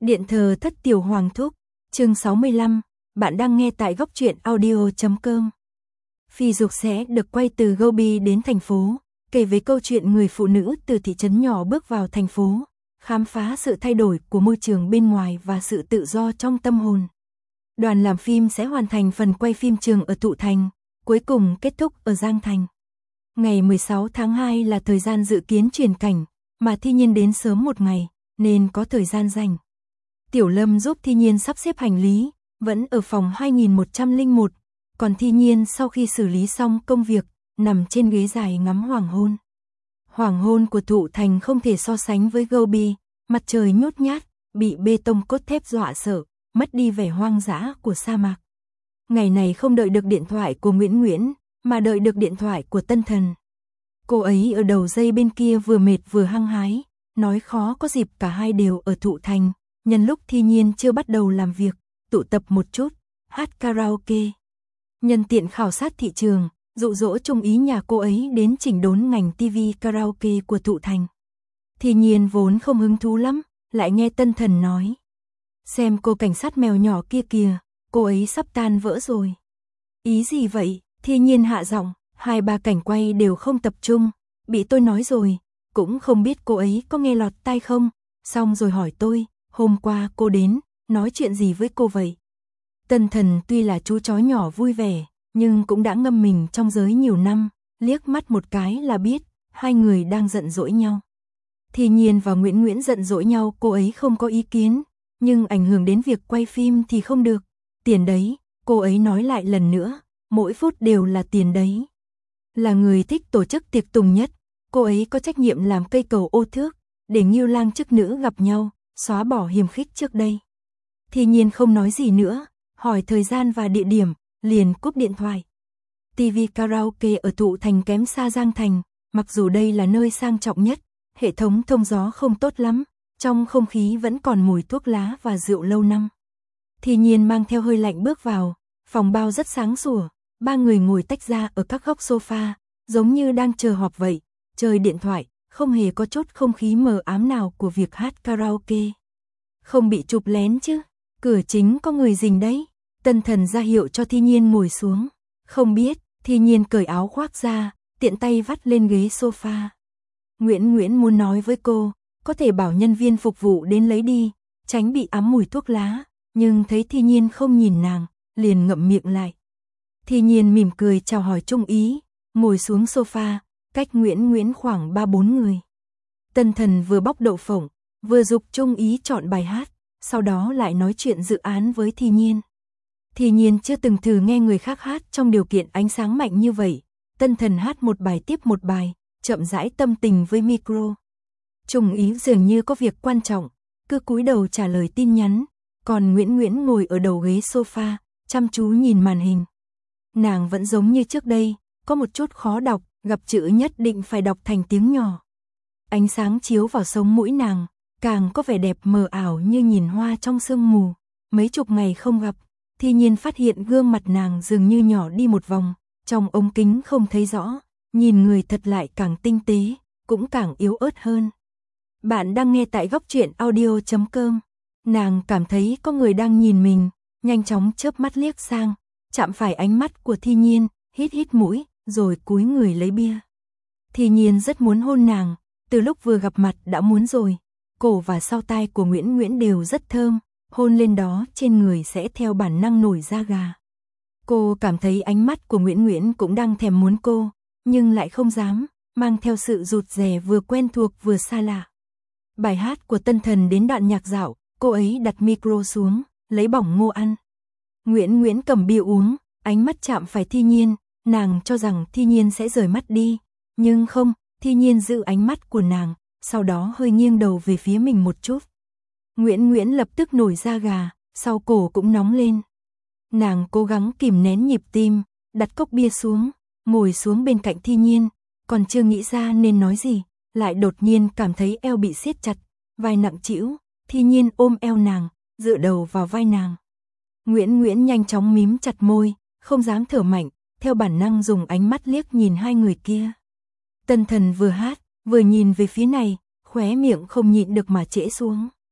Điện thờ thất tiểu hoàng thúc, chương 65, bạn đang nghe tại góc truyện audio.com. Phi Dục sẽ được quay từ Gobi đến thành phố, kể về câu chuyện người phụ nữ từ thị trấn nhỏ bước vào thành phố, khám phá sự thay đổi của môi trường bên ngoài và sự tự do trong tâm hồn. Đoàn làm phim sẽ hoàn thành phần quay phim trường ở Thụ Thành, cuối cùng kết thúc ở Giang Thành. Ngày 16 tháng 2 là thời gian dự kiến chuyển cảnh, mà Thi Nhiên đến sớm một ngày, nên có thời gian rảnh. Tiểu Lâm giúp Thi Nhiên sắp xếp hành lý, vẫn ở phòng 2101, còn Thi Nhiên sau khi xử lý xong công việc, nằm trên ghế dài ngắm hoàng hôn. Hoàng hôn của Thụ Thành không thể so sánh với Gobi, mặt trời nhút nhát, bị bê tông cốt thép dọa sợ, mất đi vẻ hoang dã của sa mạc. Ngày này không đợi được điện thoại của Nguyễn Nguyễn, mà đợi được điện thoại của Tân Thần. Cô ấy ở đầu dây bên kia vừa mệt vừa hăng hái, nói khó có dịp cả hai đều ở Thụ Thành, nhân lúc Thi Nhiên chưa bắt đầu làm việc, tụ tập một chút, hát karaoke. Nhân tiện khảo sát thị trường, dụ dỗ trung ý nhà cô ấy đến chỉnh đốn ngành TV karaoke của Thụ Thành. Thi Nhiên vốn không hứng thú lắm, lại nghe Tân Thần nói. Xem cô cảnh sát mèo nhỏ kia kìa, cô ấy sắp tan vỡ rồi. Ý gì vậy? Thi Nhiên hạ giọng, 2-3 cảnh quay đều không tập trung, bị tôi nói rồi, cũng không biết cô ấy có nghe lọt tai không, xong rồi hỏi tôi, hôm qua cô đến, nói chuyện gì với cô vậy? Tân Thần tuy là chú chó nhỏ vui vẻ, nhưng cũng đã ngâm mình trong giới nhiều năm, liếc mắt một cái là biết, hai người đang giận dỗi nhau. Thi Nhiên và Nguyễn Nguyễn giận dỗi nhau cô ấy không có ý kiến, nhưng ảnh hưởng đến việc quay phim thì không được, tiền đấy, cô ấy nói lại lần nữa, mỗi phút đều là tiền đấy. Là người thích tổ chức tiệc tùng nhất, cô ấy có trách nhiệm làm cây cầu ô thước, để Ngưu Lang chức nữ gặp nhau, xóa bỏ hiềm khích trước đây. Thi Nhiên không nói gì nữa, hỏi thời gian và địa điểm, liền cúp điện thoại. TV karaoke ở Thụ Thành kém xa Giang Thành, mặc dù đây là nơi sang trọng nhất, hệ thống thông gió không tốt lắm, trong không khí vẫn còn mùi thuốc lá và rượu lâu năm. Thi Nhiên mang theo hơi lạnh bước vào, phòng bao rất sáng sủa, 3 người ngồi tách ra ở các góc sofa, giống như đang chờ họp vậy, chơi điện thoại, không hề có chút không khí mờ ám nào của việc hát karaoke. Không bị chụp lén chứ, cửa chính có người rình đấy. Tân Thần ra hiệu cho Thi Nhiên ngồi xuống. Không biết, Thi Nhiên cởi áo khoác ra, tiện tay vắt lên ghế sofa. Nguyễn Nguyễn muốn nói với cô, có thể bảo nhân viên phục vụ đến lấy đi, tránh bị ám mùi thuốc lá, nhưng thấy Thi Nhiên không nhìn nàng, liền ngậm miệng lại. Thi Nhiên mỉm cười chào hỏi trung ý, ngồi xuống sofa, cách Nguyễn Nguyễn khoảng 3-4 người. Tân Thần vừa bóc đậu phộng, vừa giục trung ý chọn bài hát, sau đó lại nói chuyện dự án với Thi Nhiên. Thi Nhiên chưa từng thử nghe người khác hát trong điều kiện ánh sáng mạnh như vậy. Tân Thần hát một bài tiếp một bài, chậm rãi tâm tình với micro. Trung ý dường như có việc quan trọng, cứ cúi đầu trả lời tin nhắn, còn Nguyễn Nguyễn ngồi ở đầu ghế sofa, chăm chú nhìn màn hình. Nàng vẫn giống như trước đây, có một chút khó đọc, gặp chữ nhất định phải đọc thành tiếng nhỏ. Ánh sáng chiếu vào sống mũi nàng, càng có vẻ đẹp mờ ảo như nhìn hoa trong sương mù. Mấy chục ngày không gặp, Thi Nhiên phát hiện gương mặt nàng dường như nhỏ đi một vòng, trong ống kính không thấy rõ, nhìn người thật lại càng tinh tế, cũng càng yếu ớt hơn. Bạn đang nghe tại góc truyện audio.com. Nàng cảm thấy có người đang nhìn mình, nhanh chóng chớp mắt liếc sang, chạm phải ánh mắt của Thi Nhiên, hít hít mũi, rồi cúi người lấy bia. Thi Nhiên rất muốn hôn nàng, từ lúc vừa gặp mặt đã muốn rồi. Cổ và sau tai của Nguyễn Nguyễn đều rất thơm, hôn lên đó trên người sẽ theo bản năng nổi da gà. Cô cảm thấy ánh mắt của Nguyễn Nguyễn cũng đang thèm muốn cô, nhưng lại không dám, mang theo sự rụt rè vừa quen thuộc vừa xa lạ. Bài hát của Tân Thần đến đoạn nhạc dạo, cô ấy đặt micro xuống, lấy bỏng ngô ăn. Nguyễn Nguyễn cầm bia uống, ánh mắt chạm phải Thi Nhiên, nàng cho rằng Thi Nhiên sẽ rời mắt đi, nhưng không, Thi Nhiên giữ ánh mắt của nàng, sau đó hơi nghiêng đầu về phía mình một chút. Nguyễn Nguyễn lập tức nổi da gà, sau cổ cũng nóng lên. Nàng cố gắng kìm nén nhịp tim, đặt cốc bia xuống, ngồi xuống bên cạnh Thi Nhiên, còn chưa nghĩ ra nên nói gì, lại đột nhiên cảm thấy eo bị siết chặt, vai nặng trĩu. Thi Nhiên ôm eo nàng, dựa đầu vào vai nàng. Nguyễn Nguyễn nhanh chóng mím chặt môi, không dám thở mạnh, theo bản năng dùng ánh mắt liếc nhìn hai người kia. Tân Thần vừa hát, vừa nhìn về phía này, khóe miệng không nhịn được mà trễ xuống.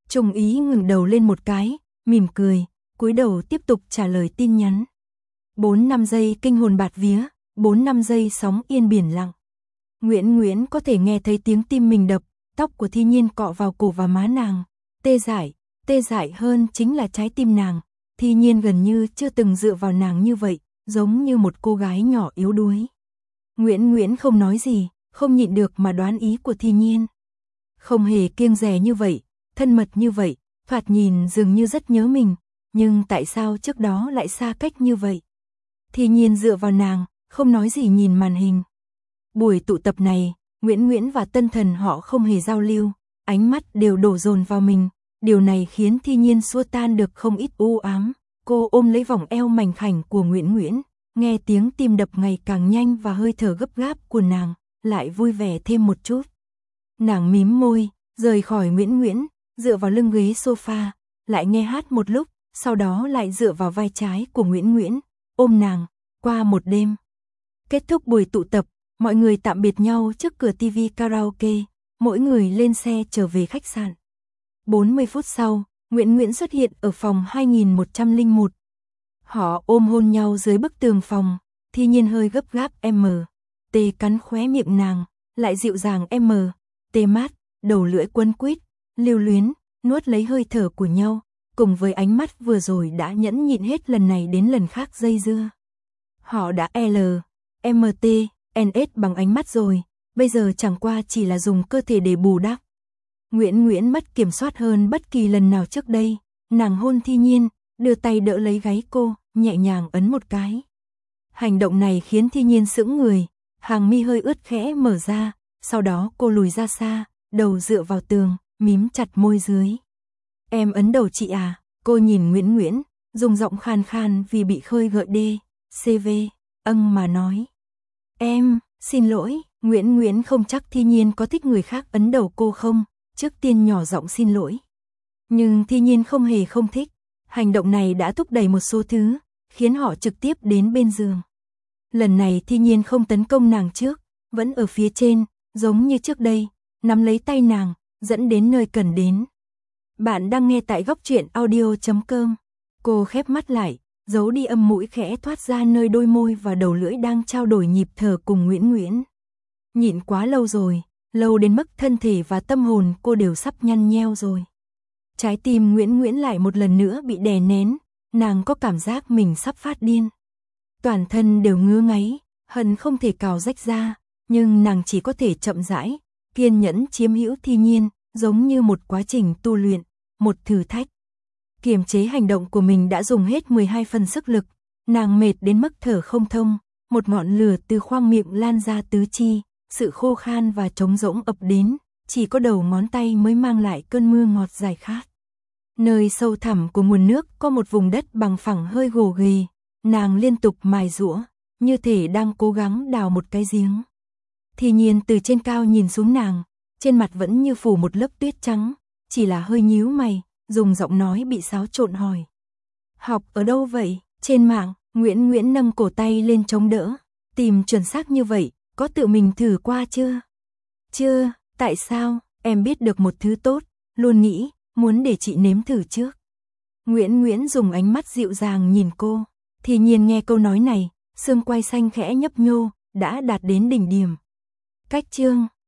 Trung Ý ngừng đầu lên một cái, mỉm cười, cúi đầu tiếp tục trả lời tin nhắn. 4-5 giây kinh hồn bạt vía, 4-5 giây sóng yên biển lặng. Nguyễn có thể nghe thấy tiếng tim mình đập, tóc của Thi Nhiên cọ vào cổ và má nàng. Tê dại hơn chính là trái tim nàng. Thi Nhiên gần như chưa từng dựa vào nàng như vậy, giống như một cô gái nhỏ yếu đuối. Nguyễn không nói gì, không nhịn được mà đoán ý của Thi Nhiên. Không hề kiêng dè như vậy, thân mật như vậy, thoạt nhìn dường như rất nhớ mình, nhưng tại sao trước đó lại xa cách như vậy? Thi Nhiên dựa vào nàng, không nói gì nhìn màn hình. Buổi tụ tập này, Nguyễn và Tân Thần họ không hề giao lưu, ánh mắt đều đổ dồn vào mình, điều này khiến Thi Nhiên xua tan được không ít u ám. Cô ôm lấy vòng eo mảnh khảnh của Nguyễn, nghe tiếng tim đập ngày càng nhanh và hơi thở gấp gáp của nàng, lại vui vẻ thêm một chút. Nàng mím môi, rời khỏi Nguyễn, dựa vào lưng ghế sofa, lại nghe hát một lúc, sau đó lại dựa vào vai trái của Nguyễn, ôm nàng, qua một đêm. Kết thúc buổi tụ tập, mọi người tạm biệt nhau trước cửa TV karaoke, mỗi người lên xe trở về khách sạn. 40 phút sau, Nguyễn xuất hiện ở phòng 2101. Họ ôm hôn nhau dưới bức tường phòng, Thi Nhiên hơi gấp gáp T cắn khóe miệng nàng, lại dịu dàng T mát, đầu lưỡi quấn quýt, lưu luyến, nuốt lấy hơi thở của nhau, cùng với ánh mắt vừa rồi đã nhẫn nhịn hết lần này đến lần khác dây dưa. Họ đã NS bằng ánh mắt rồi, bây giờ chẳng qua chỉ là dùng cơ thể để bù đắp. Nguyễn mất kiểm soát hơn bất kỳ lần nào trước đây, nàng hôn Thi Nhiên, đưa tay đỡ lấy gáy cô, nhẹ nhàng ấn một cái. Hành động này khiến Thi Nhiên sững người, hàng mi hơi ướt khẽ mở ra, sau đó cô lùi ra xa, đầu dựa vào tường, mím chặt môi dưới. Em ấn đầu chị à? Cô nhìn Nguyễn, dùng giọng khan khan vì bị khơi gợi CV, mà nói. Em, xin lỗi, Nguyễn không chắc Thi Nhiên có thích người khác ấn đầu cô không, trước tiên nhỏ giọng xin lỗi. Nhưng Thi Nhiên không hề không thích, hành động này đã thúc đẩy một số thứ, khiến họ trực tiếp đến bên giường. Lần này Thi Nhiên không tấn công nàng trước, vẫn ở phía trên, giống như trước đây, nắm lấy tay nàng, dẫn đến nơi cần đến. Bạn đang nghe tại góc truyện audio.com. Cô khép mắt lại, giấu đi âm mũi khẽ thoát ra nơi đôi môi và đầu lưỡi đang trao đổi nhịp thở cùng Nguyễn. Nhịn quá lâu rồi, lâu đến mức thân thể và tâm hồn cô đều sắp nhăn nheo rồi. Trái tim Nguyễn lại một lần nữa bị đè nén, nàng có cảm giác mình sắp phát điên. Toàn thân đều ngứa ngáy, hận không thể cào rách ra, nhưng nàng chỉ có thể chậm rãi, kiên nhẫn chiếm hữu Thi Nhiên, giống như một quá trình tu luyện, một thử thách. Kiềm chế hành động của mình đã dùng hết 12 phần sức lực, nàng mệt đến mức thở không thông, một ngọn lửa từ khoang miệng lan ra tứ chi, sự khô khan và trống rỗng ập đến, chỉ có đầu ngón tay mới mang lại cơn mưa ngọt giải khát. Nơi sâu thẳm của nguồn nước có một vùng đất bằng phẳng hơi gồ ghề, nàng liên tục mài giũa, như thể đang cố gắng đào một cái giếng. Thi Nhiên từ trên cao nhìn xuống nàng, trên mặt vẫn như phủ một lớp tuyết trắng, chỉ là hơi nhíu mày, dùng giọng nói bị xáo trộn hỏi. Học ở đâu vậy? Trên mạng. Nguyễn nâng cổ tay lên chống đỡ, tìm chuẩn xác như vậy, có tự mình thử qua chưa? Chưa, tại sao? Em biết được một thứ tốt, luôn nghĩ, muốn để chị nếm thử trước. Nguyễn dùng ánh mắt dịu dàng nhìn cô, Thi Nhiên nghe câu nói này, xương quai xanh khẽ nhấp nhô, đã đạt đến đỉnh điểm. Cách chương